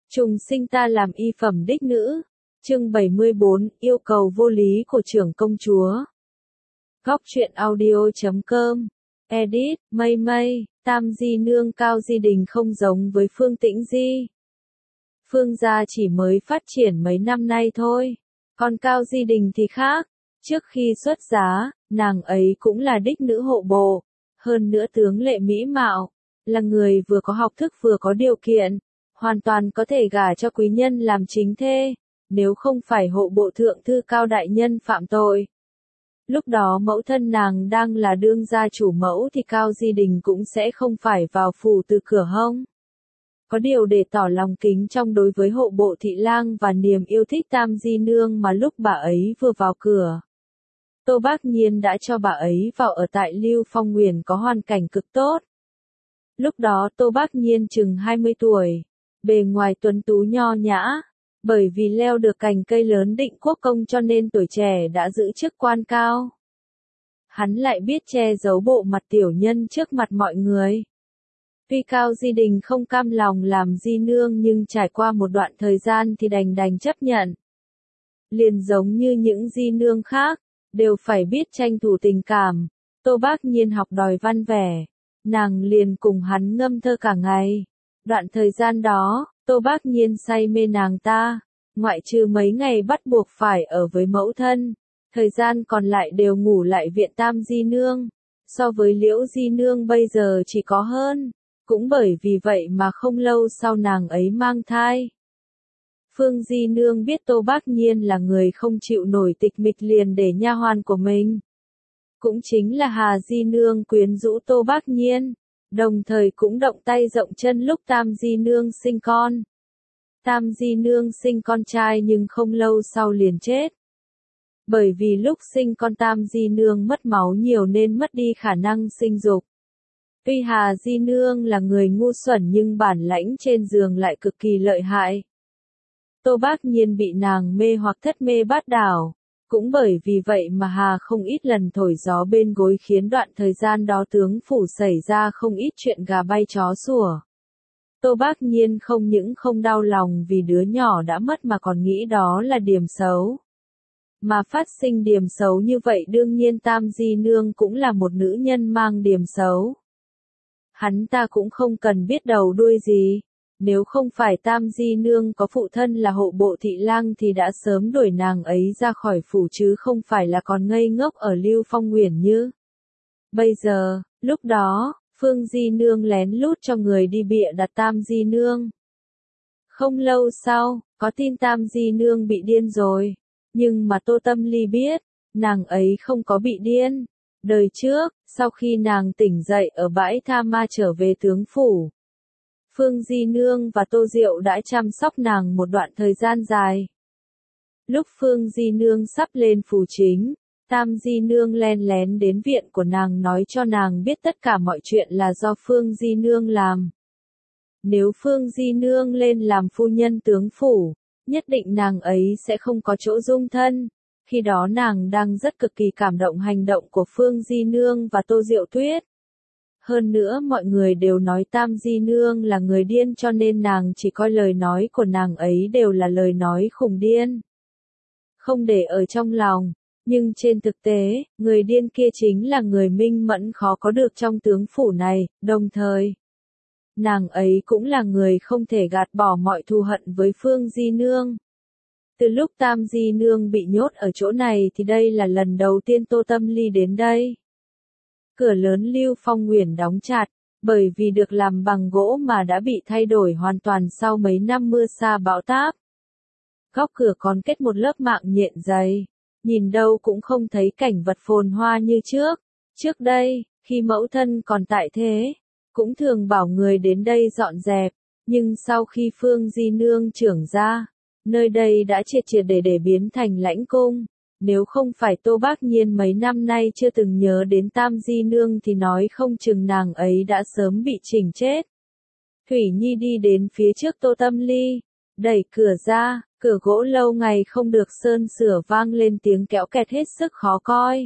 Trùng sinh ta làm y phẩm đích nữ. Chương 74, yêu cầu vô lý của trưởng công chúa. Góc truyện audio.com. Edit, Mây Mây, Tam Di Nương Cao Di Đình không giống với Phương Tĩnh Di. Phương gia chỉ mới phát triển mấy năm nay thôi. Còn Cao Di Đình thì khác. Trước khi xuất giá, nàng ấy cũng là đích nữ hộ bộ. Hơn nữa tướng lệ mỹ mạo. Là người vừa có học thức vừa có điều kiện. Hoàn toàn có thể gả cho quý nhân làm chính thê. Nếu không phải hộ bộ thượng thư Cao đại nhân phạm tội. Lúc đó mẫu thân nàng đang là đương gia chủ mẫu thì Cao Di Đình cũng sẽ không phải vào phủ từ cửa hông. Có điều để tỏ lòng kính trong đối với hộ bộ thị lang và niềm yêu thích Tam Di Nương mà lúc bà ấy vừa vào cửa. Tô Bác Nhiên đã cho bà ấy vào ở tại Lưu Phong Nguyền có hoàn cảnh cực tốt. Lúc đó Tô Bác Nhiên chừng 20 tuổi, bề ngoài tuấn tú nho nhã. Bởi vì leo được cành cây lớn Định Quốc công cho nên tuổi trẻ đã giữ chức quan cao. Hắn lại biết che giấu bộ mặt tiểu nhân trước mặt mọi người. Tuy Cao Di Đình không cam lòng làm di nương nhưng trải qua một đoạn thời gian thì đành chấp nhận. Liền giống như những di nương khác, đều phải biết tranh thủ tình cảm. Tô Bác Nhiên học đòi văn vẻ, nàng liền cùng hắn ngâm thơ cả ngày. Đoạn thời gian đó, Tô Bác Nhiên say mê nàng ta, ngoại trừ mấy ngày bắt buộc phải ở với mẫu thân, thời gian còn lại đều ngủ lại viện Tam Di Nương, so với Liễu Di Nương bây giờ chỉ có hơn, cũng bởi vì vậy mà không lâu sau nàng ấy mang thai. Phương Di Nương biết Tô Bác Nhiên là người không chịu nổi tịch mịch liền để nha hoàn của mình. Cũng chính là Hà Di Nương quyến rũ Tô Bác Nhiên. Đồng thời cũng động tay rộng chân lúc Tam Di Nương sinh con. Tam Di Nương sinh con trai nhưng không lâu sau liền chết. Bởi vì lúc sinh con Tam Di Nương mất máu nhiều nên mất đi khả năng sinh dục. Tuy Hà Di Nương là người ngu xuẩn nhưng bản lãnh trên giường lại cực kỳ lợi hại. Tô Bác Nhiên bị nàng mê hoặc thất mê bát đảo. Cũng bởi vì vậy mà Hà không ít lần thổi gió bên gối khiến đoạn thời gian đó tướng phủ xảy ra không ít chuyện gà bay chó sủa. Tô Bác Nhiên không những không đau lòng vì đứa nhỏ đã mất mà còn nghĩ đó là điểm xấu. Mà phát sinh điểm xấu như vậy đương nhiên Tam Di Nương cũng là một nữ nhân mang điểm xấu. Hắn ta cũng không cần biết đầu đuôi gì. Nếu không phải Tam Di Nương có phụ thân là hộ bộ thị lang thì đã sớm đuổi nàng ấy ra khỏi phủ chứ không phải là còn ngây ngốc ở Lưu Phong Nguyền như. Bây giờ, lúc đó, Phương Di Nương lén lút cho người đi bịa đặt Tam Di Nương. Không lâu sau, có tin Tam Di Nương bị điên rồi. Nhưng mà Tô Tâm Ly biết, nàng ấy không có bị điên. Đời trước, sau khi nàng tỉnh dậy ở bãi Tha Ma trở về tướng phủ. Phương Di Nương và Tô Diệu đã chăm sóc nàng một đoạn thời gian dài. Lúc Phương Di Nương sắp lên phủ chính, Tam Di Nương len lén đến viện của nàng nói cho nàng biết tất cả mọi chuyện là do Phương Di Nương làm. Nếu Phương Di Nương lên làm phu nhân tướng phủ, nhất định nàng ấy sẽ không có chỗ dung thân. Khi đó nàng đang rất cực kỳ cảm động hành động của Phương Di Nương và Tô Diệu Tuyết. Hơn nữa mọi người đều nói Tam Di Nương là người điên cho nên nàng chỉ coi lời nói của nàng ấy đều là lời nói khùng điên. Không để ở trong lòng, nhưng trên thực tế, người điên kia chính là người minh mẫn khó có được trong tướng phủ này, đồng thời. Nàng ấy cũng là người không thể gạt bỏ mọi thù hận với Phương Di Nương. Từ lúc Tam Di Nương bị nhốt ở chỗ này thì đây là lần đầu tiên Tô Tâm Ly đến đây. Cửa lớn Lưu Phong Nguyền đóng chặt, bởi vì được làm bằng gỗ mà đã bị thay đổi hoàn toàn sau mấy năm mưa sa bão táp. Góc cửa còn kết một lớp mạng nhện dày, nhìn đâu cũng không thấy cảnh vật phồn hoa như trước. Trước đây, khi mẫu thân còn tại thế, cũng thường bảo người đến đây dọn dẹp, nhưng sau khi Phương Di Nương trưởng ra, nơi đây đã triệt triệt để biến thành lãnh cung. Nếu không phải Tô Bác Nhiên mấy năm nay chưa từng nhớ đến Tam Di Nương thì nói không chừng nàng ấy đã sớm bị chỉnh chết. Thủy Nhi đi đến phía trước Tô Tâm Ly, đẩy cửa ra, cửa gỗ lâu ngày không được sơn sửa vang lên tiếng kéo kẹt hết sức khó coi.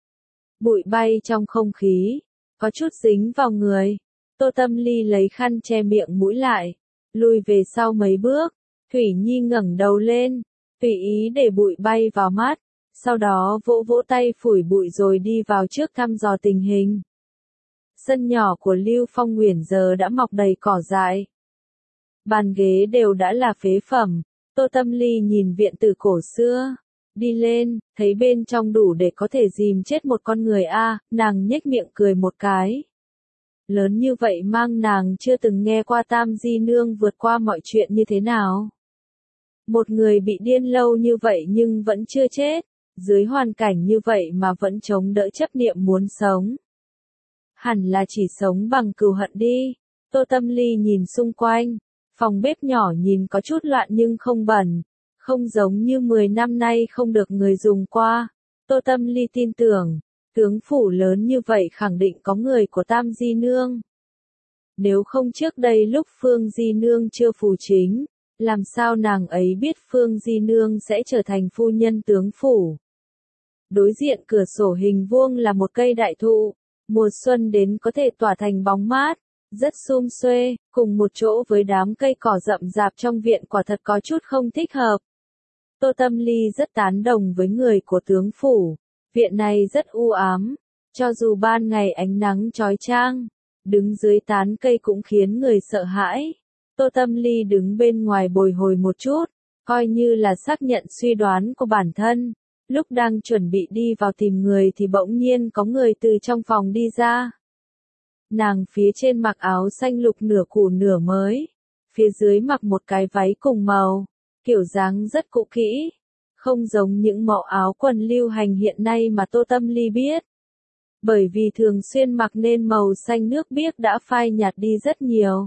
Bụi bay trong không khí, có chút dính vào người. Tô Tâm Ly lấy khăn che miệng mũi lại, lùi về sau mấy bước, Thủy Nhi ngẩng đầu lên, tùy ý để bụi bay vào mắt, sau đó vỗ vỗ tay phủi bụi rồi đi vào trước thăm dò tình hình. Sân nhỏ của Lưu Phong Nguyền giờ đã mọc đầy cỏ dại. Bàn ghế đều đã là phế phẩm, Tô Tâm Ly nhìn viện tử cổ xưa. Đi lên, thấy bên trong đủ để có thể dìm chết một con người nàng nhếch miệng cười một cái. Lớn như vậy mang nàng chưa từng nghe qua Tam Di Nương vượt qua mọi chuyện như thế nào. Một người bị điên lâu như vậy nhưng vẫn chưa chết, dưới hoàn cảnh như vậy mà vẫn chống đỡ chấp niệm muốn sống. Hẳn là chỉ sống bằng cừu hận đi. Tô Tâm Ly nhìn xung quanh, phòng bếp nhỏ nhìn có chút loạn nhưng không bẩn, không giống như 10 năm nay không được người dùng qua. Tô Tâm Ly tin tưởng, tướng phủ lớn như vậy khẳng định có người của Tam Di Nương. Nếu không trước đây lúc Phương Di Nương chưa phù chính, làm sao nàng ấy biết Phương Di Nương sẽ trở thành phu nhân tướng phủ. Đối diện cửa sổ hình vuông là một cây đại thụ, mùa xuân đến có thể tỏa thành bóng mát, rất sum xuê, cùng một chỗ với đám cây cỏ rậm rạp trong viện quả thật có chút không thích hợp. Tô Tâm Ly rất tán đồng với người của tướng phủ, viện này rất u ám, cho dù ban ngày ánh nắng chói chang, đứng dưới tán cây cũng khiến người sợ hãi. Tô Tâm Ly đứng bên ngoài bồi hồi một chút, coi như là xác nhận suy đoán của bản thân. Lúc đang chuẩn bị đi vào tìm người thì bỗng nhiên có người từ trong phòng đi ra. Nàng phía trên mặc áo xanh lục nửa cũ nửa mới, phía dưới mặc một cái váy cùng màu, kiểu dáng rất cũ kỹ, không giống những mẫu áo quần lưu hành hiện nay mà Tô Tâm Ly biết. Bởi vì thường xuyên mặc nên màu xanh nước biếc đã phai nhạt đi rất nhiều,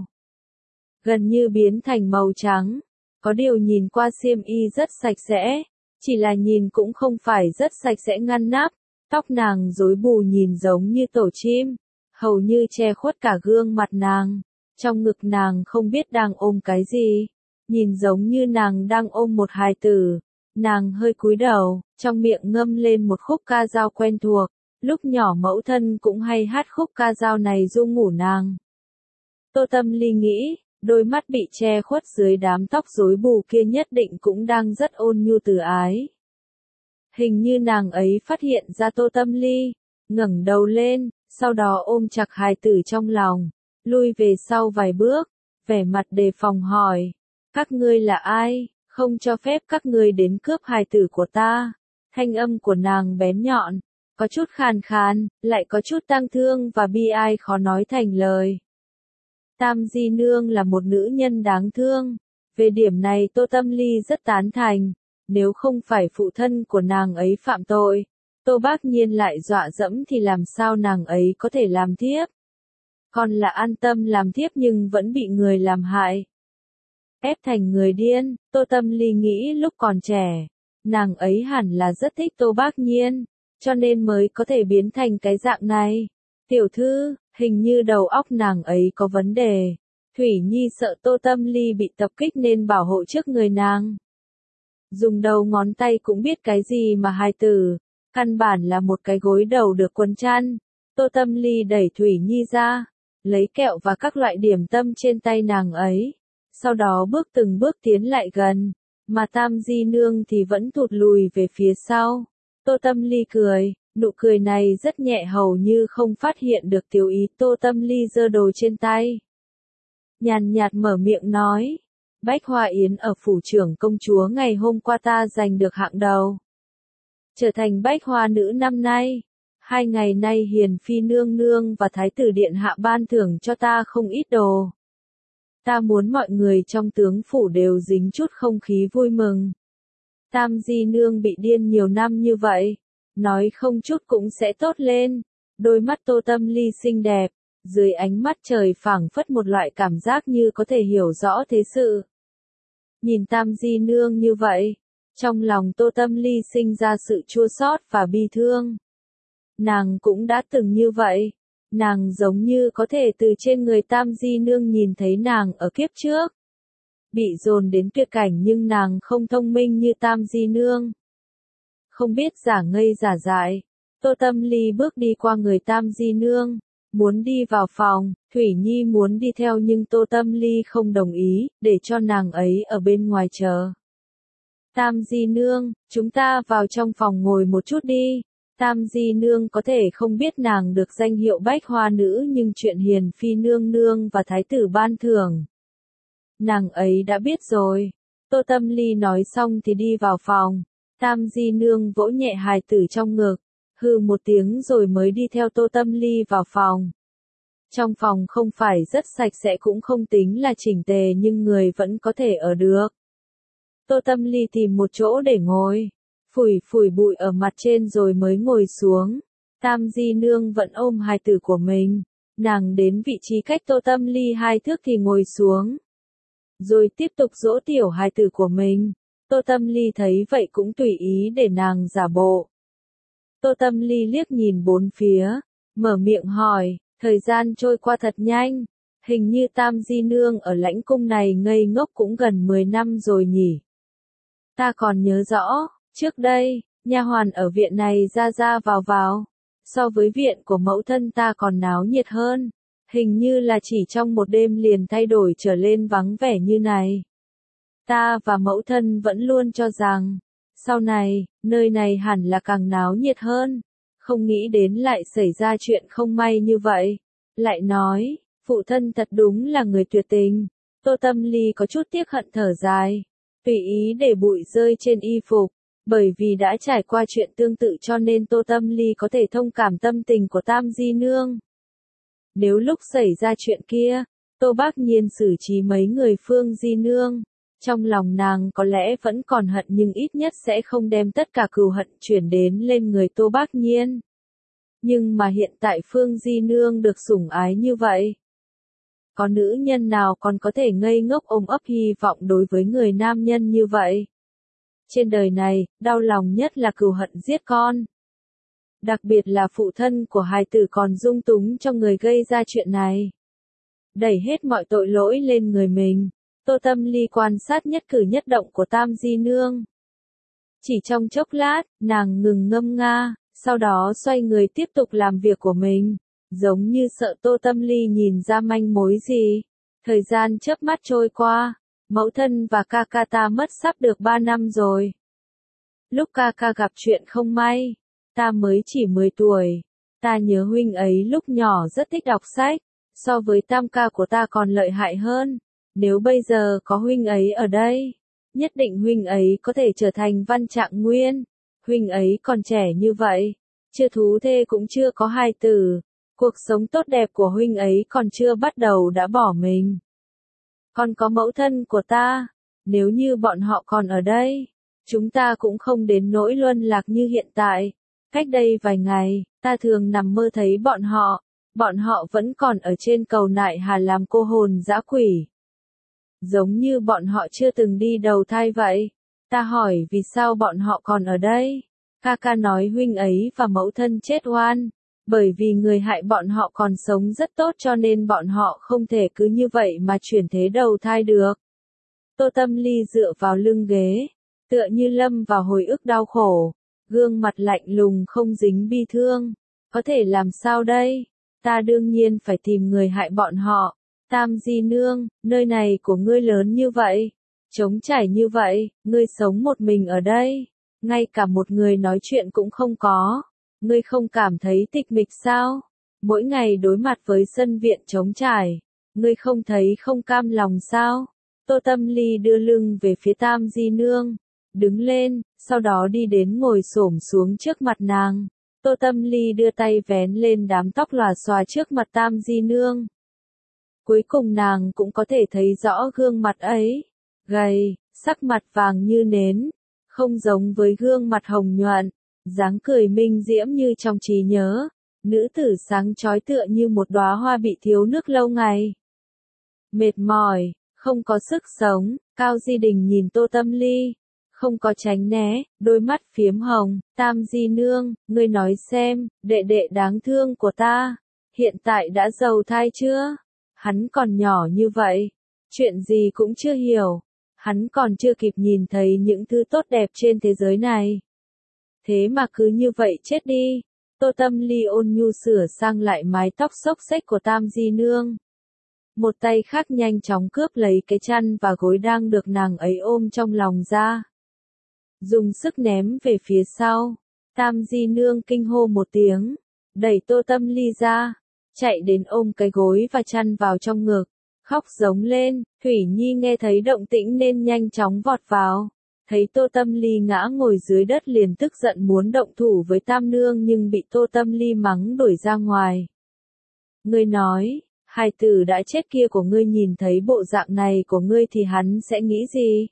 gần như biến thành màu trắng. Có điều nhìn qua xiêm y rất sạch sẽ, chỉ là nhìn cũng không phải rất sạch sẽ ngăn nắp, tóc nàng rối bù nhìn giống như tổ chim, hầu như che khuất cả gương mặt nàng, trong ngực nàng không biết đang ôm cái gì, nhìn giống như nàng đang ôm một hài tử. Nàng hơi cúi đầu, trong miệng ngâm lên một khúc ca dao quen thuộc, lúc nhỏ mẫu thân cũng hay hát khúc ca dao này ru ngủ nàng. Tô Tâm Ly nghĩ, đôi mắt bị che khuất dưới đám tóc rối bù kia nhất định cũng đang rất ôn nhu từ ái. Hình như nàng ấy phát hiện ra Tô Tâm Ly, ngẩng đầu lên, sau đó ôm chặt hài tử trong lòng, lui về sau vài bước, vẻ mặt đề phòng hỏi, các ngươi là ai, không cho phép các ngươi đến cướp hài tử của ta. Thanh âm của nàng bén nhọn, có chút khàn khàn, lại có chút tang thương và bi ai khó nói thành lời. Tam Di Nương là một nữ nhân đáng thương, về điểm này Tô Tâm Ly rất tán thành, nếu không phải phụ thân của nàng ấy phạm tội, Tô Bác Nhiên lại dọa dẫm thì làm sao nàng ấy có thể làm thiếp. Còn là an tâm làm thiếp nhưng vẫn bị người làm hại, ép thành người điên. Tô Tâm Ly nghĩ lúc còn trẻ, nàng ấy hẳn là rất thích Tô Bác Nhiên, cho nên mới có thể biến thành cái dạng này. Tiểu thư, hình như đầu óc nàng ấy có vấn đề. Thủy Nhi sợ Tô Tâm Ly bị tập kích nên bảo hộ trước người nàng. Dùng đầu ngón tay cũng biết cái gì mà hài tử, căn bản là một cái gối đầu được quấn chăn. Tô Tâm Ly đẩy Thủy Nhi ra, lấy kẹo và các loại điểm tâm trên tay nàng ấy, sau đó bước từng bước tiến lại gần, mà Tam Di Nương thì vẫn thụt lùi về phía sau. Tô Tâm Ly cười, nụ cười này rất nhẹ hầu như không phát hiện được tiểu ý. Tô Tâm Ly giơ đồ trên tay, nhàn nhạt mở miệng nói, Bách Hoa Yến ở phủ trưởng công chúa ngày hôm qua ta giành được hạng đầu, trở thành Bách Hoa nữ năm nay. 2 ngày nay Hiền Phi nương nương và Thái tử điện hạ ban thưởng cho ta không ít đồ. Ta muốn mọi người trong tướng phủ đều dính chút không khí vui mừng. Tam Di Nương bị điên nhiều năm như vậy, nói không chút cũng sẽ tốt lên. Đôi mắt Tô Tâm Ly xinh đẹp, dưới ánh mắt trời phảng phất một loại cảm giác như có thể hiểu rõ thế sự. Nhìn Tam Di Nương như vậy, trong lòng Tô Tâm Ly sinh ra sự chua xót và bi thương. Nàng cũng đã từng như vậy, nàng giống như có thể từ trên người Tam Di Nương nhìn thấy nàng ở kiếp trước. Bị dồn đến tuyệt cảnh nhưng nàng không thông minh như Tam Di Nương. Không biết giả ngây giả dại, Tô Tâm Ly bước đi qua người Tam Di Nương, muốn đi vào phòng, Thủy Nhi muốn đi theo nhưng Tô Tâm Ly không đồng ý, để cho nàng ấy ở bên ngoài chờ. Tam Di Nương, chúng ta vào trong phòng ngồi một chút đi. Tam Di Nương có thể không biết nàng được danh hiệu Bách Hoa Nữ nhưng chuyện Hiền Phi Nương Nương và Thái tử ban thưởng, nàng ấy đã biết rồi. Tô Tâm Ly nói xong thì đi vào phòng. Tam Di Nương vỗ nhẹ hài tử trong ngực, hừ một tiếng rồi mới đi theo Tô Tâm Ly vào phòng. Trong phòng không phải rất sạch sẽ cũng không tính là chỉnh tề nhưng người vẫn có thể ở được. Tô Tâm Ly tìm một chỗ để ngồi, phủi phủi bụi ở mặt trên rồi mới ngồi xuống. Tam Di Nương vẫn ôm hài tử của mình, nàng đến vị trí cách Tô Tâm Ly 2 thước thì ngồi xuống, rồi tiếp tục dỗ tiểu hài tử của mình. Tô Tâm Ly thấy vậy cũng tùy ý để nàng giả bộ. Tô Tâm Ly liếc nhìn bốn phía, mở miệng hỏi, thời gian trôi qua thật nhanh, hình như Tam Di Nương ở lãnh cung này ngây ngốc cũng gần 10 năm rồi nhỉ. Ta còn nhớ rõ, trước đây, nha hoàn ở viện này ra ra vào vào, so với viện của mẫu thân ta còn náo nhiệt hơn, hình như là chỉ trong một đêm liền thay đổi trở lên vắng vẻ như này. Ta và mẫu thân vẫn luôn cho rằng, sau này, nơi này hẳn là càng náo nhiệt hơn, không nghĩ đến lại xảy ra chuyện không may như vậy. Lại nói, phụ thân thật đúng là người tuyệt tình. Tô Tâm Ly có chút tiếc hận thở dài, tùy ý để bụi rơi trên y phục, bởi vì đã trải qua chuyện tương tự cho nên Tô Tâm Ly có thể thông cảm tâm tình của Tam Di Nương. Nếu lúc xảy ra chuyện kia, Tô Bác Nhiên xử trí mấy người Phương Di Nương, trong lòng nàng có lẽ vẫn còn hận nhưng ít nhất sẽ không đem tất cả cừu hận chuyển đến lên người Tô Bác Nhiên. Nhưng mà hiện tại Phương Di Nương được sủng ái như vậy. Có nữ nhân nào còn có thể ngây ngốc ôm ấp hy vọng đối với người nam nhân như vậy? Trên đời này, đau lòng nhất là cừu hận giết con. Đặc biệt là phụ thân của hài tử còn dung túng cho người gây ra chuyện này. Đẩy hết mọi tội lỗi lên người mình. Tô Tâm Ly quan sát nhất cử nhất động của Tam Di Nương. Chỉ trong chốc lát, nàng ngừng ngâm nga, sau đó xoay người tiếp tục làm việc của mình, giống như sợ Tô Tâm Ly nhìn ra manh mối gì. Thời gian chớp mắt trôi qua, mẫu thân và ca ca ta mất sắp được 3 năm rồi. Lúc ca ca gặp chuyện không may, ta mới chỉ 10 tuổi, ta nhớ huynh ấy lúc nhỏ rất thích đọc sách, so với tam ca của ta còn lợi hại hơn. Nếu bây giờ có huynh ấy ở đây, nhất định huynh ấy có thể trở thành Văn Trạng Nguyên. Huynh ấy còn trẻ như vậy, chưa thú thê cũng chưa có hài tử, cuộc sống tốt đẹp của huynh ấy còn chưa bắt đầu đã bỏ mình. Còn có mẫu thân của ta, nếu như bọn họ còn ở đây, chúng ta cũng không đến nỗi luân lạc như hiện tại. Cách đây vài ngày, ta thường nằm mơ thấy bọn họ vẫn còn ở trên cầu Nại Hà làm cô hồn dã quỷ. Giống như bọn họ chưa từng đi đầu thai vậy. Ta hỏi vì sao bọn họ còn ở đây? Ca ca nói huynh ấy và mẫu thân chết oan, bởi vì người hại bọn họ còn sống rất tốt cho nên bọn họ không thể cứ như vậy mà chuyển thế đầu thai được. Tô Tâm Ly dựa vào lưng ghế, tựa như lâm vào hồi ức đau khổ, gương mặt lạnh lùng không dính bi thương. Có thể làm sao đây? Ta đương nhiên phải tìm người hại bọn họ. Tam Di Nương, nơi này của ngươi lớn như vậy, trống trải như vậy, ngươi sống một mình ở đây, ngay cả một người nói chuyện cũng không có, ngươi không cảm thấy tịch mịch sao? Mỗi ngày đối mặt với sân viện trống trải, ngươi không thấy không cam lòng sao? Tô Tâm Ly đưa lưng về phía Tam Di Nương, đứng lên, sau đó đi đến ngồi xổm xuống trước mặt nàng. Tô Tâm Ly đưa tay vén lên đám tóc lòa xòa trước mặt Tam Di Nương. Cuối cùng nàng cũng có thể thấy rõ gương mặt ấy, gầy, sắc mặt vàng như nến, không giống với gương mặt hồng nhuận, dáng cười minh diễm như trong trí nhớ, nữ tử sáng chói tựa như một đóa hoa bị thiếu nước lâu ngày. Mệt mỏi, không có sức sống, Cao Di Đình nhìn Tô Tâm Ly, không có tránh né, đôi mắt phiếm hồng. Tam Di Nương, ngươi nói xem, đệ đệ đáng thương của ta, hiện tại đã giàu thai chưa? Hắn còn nhỏ như vậy, chuyện gì cũng chưa hiểu, hắn còn chưa kịp nhìn thấy những thứ tốt đẹp trên thế giới này. Thế mà cứ như vậy chết đi, Tô Tâm Ly ôn nhu sửa sang lại mái tóc xốc xếch của Tam Di Nương. Một tay khác nhanh chóng cướp lấy cái chăn và gối đang được nàng ấy ôm trong lòng ra. Dùng sức ném về phía sau. Tam Di Nương kinh hô một tiếng, đẩy Tô Tâm Ly ra, chạy đến ôm cái gối và chăn vào trong ngực, khóc giống lên. Thủy Nhi nghe thấy động tĩnh nên nhanh chóng vọt vào. Thấy Tô Tâm Ly ngã ngồi dưới đất liền tức giận muốn động thủ với Tam Nương nhưng bị Tô Tâm Ly mắng đuổi ra ngoài. Ngươi nói, hài tử đã chết kia của ngươi nhìn thấy bộ dạng này của ngươi thì hắn sẽ nghĩ gì?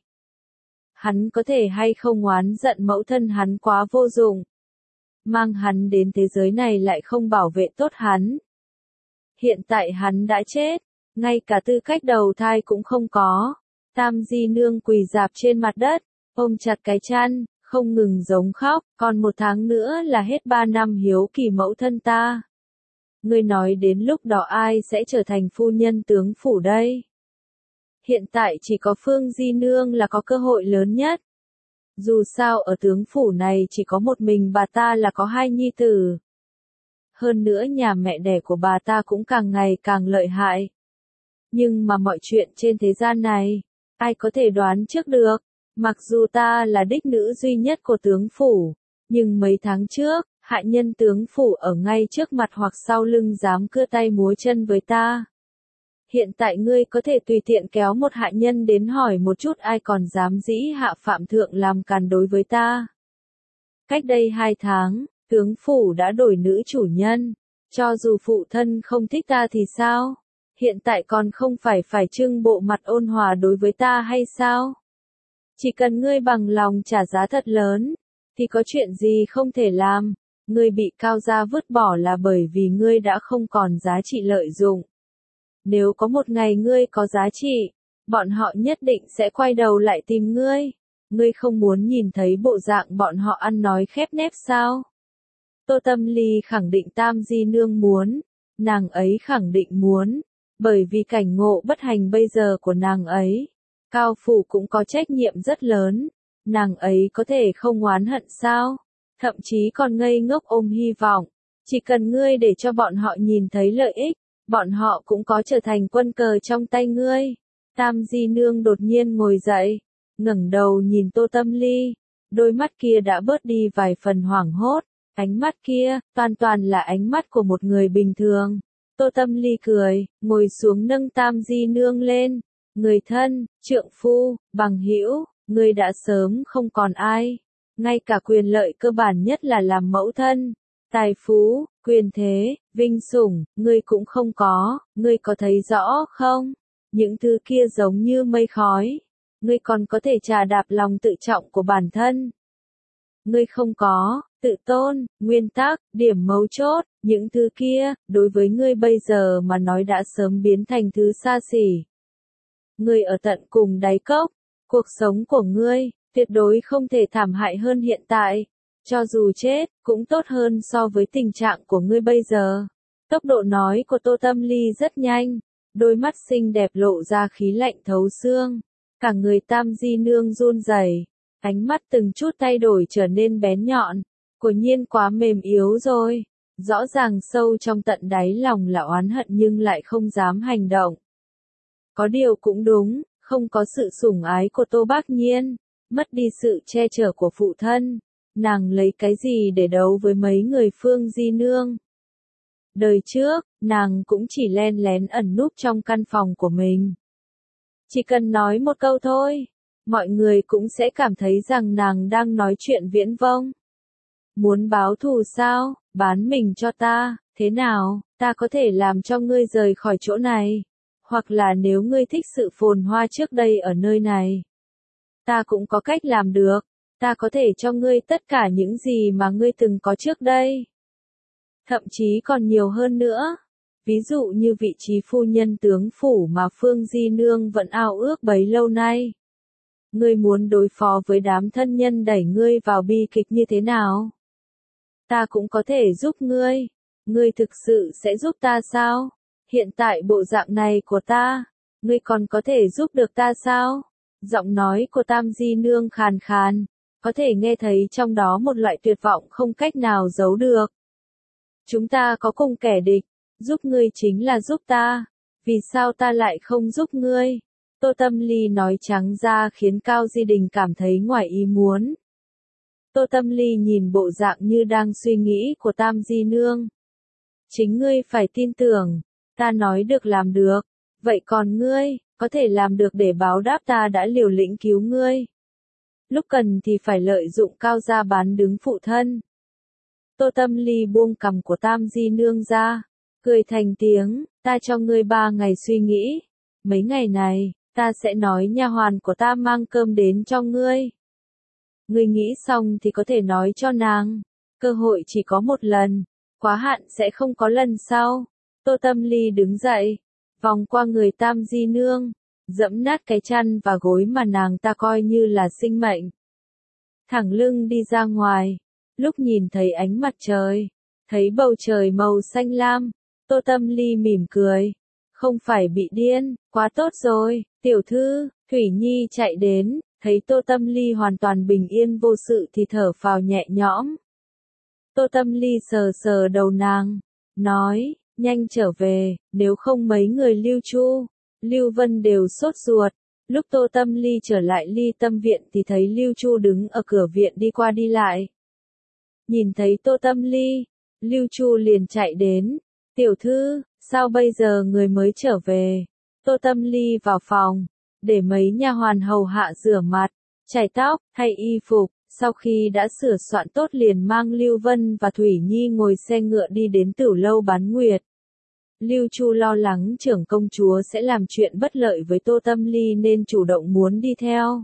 Hắn có thể hay không oán giận mẫu thân hắn quá vô dụng. Mang hắn đến thế giới này lại không bảo vệ tốt hắn. Hiện tại hắn đã chết, ngay cả tư cách đầu thai cũng không có. Tam Di Nương quỳ rạp trên mặt đất, ôm chặt cái chăn, không ngừng giống khóc, còn 1 tháng nữa là hết 3 năm hiếu kỳ mẫu thân ta. Ngươi nói đến lúc đó ai sẽ trở thành phu nhân tướng phủ đây? Hiện tại chỉ có Phương Di Nương là có cơ hội lớn nhất. Dù sao ở tướng phủ này chỉ có một mình bà ta là có 2 nhi tử. Hơn nữa nhà mẹ đẻ của bà ta cũng càng ngày càng lợi hại. Nhưng mà mọi chuyện trên thế gian này, ai có thể đoán trước được? Mặc dù ta là đích nữ duy nhất của tướng phủ, nhưng mấy tháng trước, hạ nhân tướng phủ ở ngay trước mặt hoặc sau lưng dám cưa tay múa chân với ta. Hiện tại ngươi có thể tùy tiện kéo một hạ nhân đến hỏi một chút ai còn dám dĩ hạ phạm thượng làm càn đối với ta. Cách đây 2 tháng, tướng phủ đã đổi nữ chủ nhân. Cho dù phụ thân không thích ta thì sao? Hiện tại còn không phải trưng bộ mặt ôn hòa đối với ta hay sao? Chỉ cần ngươi bằng lòng trả giá thật lớn, thì có chuyện gì không thể làm. Ngươi bị Cao gia vứt bỏ là bởi vì ngươi đã không còn giá trị lợi dụng. Nếu có một ngày ngươi có giá trị, bọn họ nhất định sẽ quay đầu lại tìm ngươi. Ngươi không muốn nhìn thấy bộ dạng bọn họ ăn nói khép nép sao? Tô Tâm Ly khẳng định Tam Di Nương muốn, nàng ấy khẳng định muốn, bởi vì cảnh ngộ bất hành bây giờ của nàng ấy. Cao phủ cũng có trách nhiệm rất lớn, nàng ấy có thể không oán hận sao? Thậm chí còn ngây ngốc ôm hy vọng, chỉ cần ngươi để cho bọn họ nhìn thấy lợi ích, bọn họ cũng có trở thành quân cờ trong tay ngươi. Tam Di Nương đột nhiên ngồi dậy, ngẩng đầu nhìn Tô Tâm Ly, đôi mắt kia đã bớt đi vài phần hoảng hốt, ánh mắt kia, toàn là ánh mắt của một người bình thường. Tô Tâm Ly cười, ngồi xuống nâng Tam Di Nương lên, người thân, trượng phu, bằng hữu, ngươi đã sớm không còn ai. Ngay cả quyền lợi cơ bản nhất là làm mẫu thân, tài phú, quyền thế, vinh sủng, ngươi cũng không có, ngươi có thấy rõ không? Những thứ kia giống như mây khói. Ngươi còn có thể trà đạp lòng tự trọng của bản thân. Ngươi không có, tự tôn, nguyên tắc, điểm mấu chốt, những thứ kia, đối với ngươi bây giờ mà nói đã sớm biến thành thứ xa xỉ. Ngươi ở tận cùng đáy cốc, cuộc sống của ngươi, tuyệt đối không thể thảm hại hơn hiện tại. Cho dù chết, cũng tốt hơn so với tình trạng của ngươi bây giờ. Tốc độ nói của Tô Tâm Ly rất nhanh, đôi mắt xinh đẹp lộ ra khí lạnh thấu xương. Cả người Tam Di Nương run rẩy, ánh mắt từng chút thay đổi trở nên bén nhọn. Quả nhiên quá mềm yếu rồi. Rõ ràng sâu trong tận đáy lòng là oán hận nhưng lại không dám hành động. Có điều cũng đúng, không có sự sủng ái của Tô Bác Nhiên, mất đi sự che chở của phụ thân, nàng lấy cái gì để đấu với mấy người Phương Di Nương. Đời trước, nàng cũng chỉ len lén ẩn núp trong căn phòng của mình. Chỉ cần nói một câu thôi, mọi người cũng sẽ cảm thấy rằng nàng đang nói chuyện viển vông. Muốn báo thù sao, bán mình cho ta, thế nào, ta có thể làm cho ngươi rời khỏi chỗ này. Hoặc là nếu ngươi thích sự phồn hoa trước đây ở nơi này, ta cũng có cách làm được, ta có thể cho ngươi tất cả những gì mà ngươi từng có trước đây. Thậm chí còn nhiều hơn nữa. Ví dụ như vị trí phu nhân tướng phủ mà Phương Di Nương vẫn ao ước bấy lâu nay. Ngươi muốn đối phó với đám thân nhân đẩy ngươi vào bi kịch như thế nào? Ta cũng có thể giúp ngươi. Ngươi thực sự sẽ giúp ta sao? Hiện tại bộ dạng này của ta, ngươi còn có thể giúp được ta sao? Giọng nói của Tam Di Nương khàn khàn, có thể nghe thấy trong đó một loại tuyệt vọng không cách nào giấu được. Chúng ta có cùng kẻ địch, giúp ngươi chính là giúp ta, vì sao ta lại không giúp ngươi? Tô Tâm Ly nói trắng ra khiến Cao Di Đình cảm thấy ngoài ý muốn. Tô Tâm Ly nhìn bộ dạng như đang suy nghĩ của Tam Di Nương. Chính ngươi phải tin tưởng, ta nói được làm được, vậy còn ngươi, có thể làm được để báo đáp ta đã liều lĩnh cứu ngươi. Lúc cần thì phải lợi dụng Cao gia bán đứng phụ thân. Tô Tâm Ly buông cằm của Tam Di Nương ra, cười thành tiếng, ta cho ngươi 3 ngày suy nghĩ. Mấy ngày này, ta sẽ nói nha hoàn của ta mang cơm đến cho ngươi. Ngươi nghĩ xong thì có thể nói cho nàng, cơ hội chỉ có một lần, quá hạn sẽ không có lần sau. Tô Tâm Ly đứng dậy, vòng qua người Tam Di Nương, dẫm nát cái chăn và gối mà nàng ta coi như là sinh mệnh. Thẳng lưng đi ra ngoài, lúc nhìn thấy ánh mặt trời, thấy bầu trời màu xanh lam, Tô Tâm Ly mỉm cười. Không phải bị điên, quá tốt rồi, tiểu thư. Thủy Nhi chạy đến, thấy Tô Tâm Ly hoàn toàn bình yên vô sự thì thở phào nhẹ nhõm. Tô Tâm Ly sờ sờ đầu nàng, nói, nhanh trở về, nếu không mấy người Lưu Chu, Lưu Vân đều sốt ruột. Lúc Tô Tâm Ly trở lại Ly Tâm viện thì thấy Lưu Chu đứng ở cửa viện đi qua đi lại. Nhìn thấy Tô Tâm Ly, Lưu Chu liền chạy đến, tiểu thư, sao bây giờ người mới trở về? Tô Tâm Ly vào phòng, để mấy nha hoàn hầu hạ rửa mặt, chải tóc, thay y phục, sau khi đã sửa soạn tốt liền mang Lưu Vân và Thủy Nhi ngồi xe ngựa đi đến Tửu Lâu Bán Nguyệt. Lưu Chu lo lắng trưởng công chúa sẽ làm chuyện bất lợi với Tô Tâm Ly nên chủ động muốn đi theo.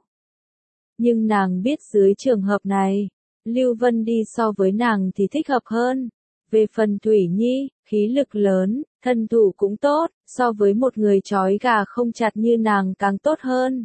Nhưng nàng biết dưới trường hợp này, Lưu Vân đi so với nàng thì thích hợp hơn. Về phần Thủy Nhi, khí lực lớn, thân thủ cũng tốt, so với một người trói gà không chặt như nàng càng tốt hơn.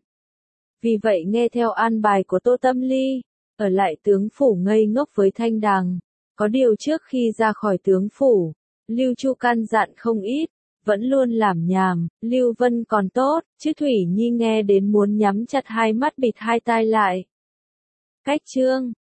Vì vậy nghe theo an bài của Tô Tâm Ly, ở lại tướng phủ ngây ngốc với Thanh Đằng. Có điều trước khi ra khỏi tướng phủ, Lưu Chu căn dặn không ít, vẫn luôn làm nhảm, Lưu Vân còn tốt, chứ Thủy Nhi nghe đến muốn nhắm chặt hai mắt bịt hai tai lại. Cách chương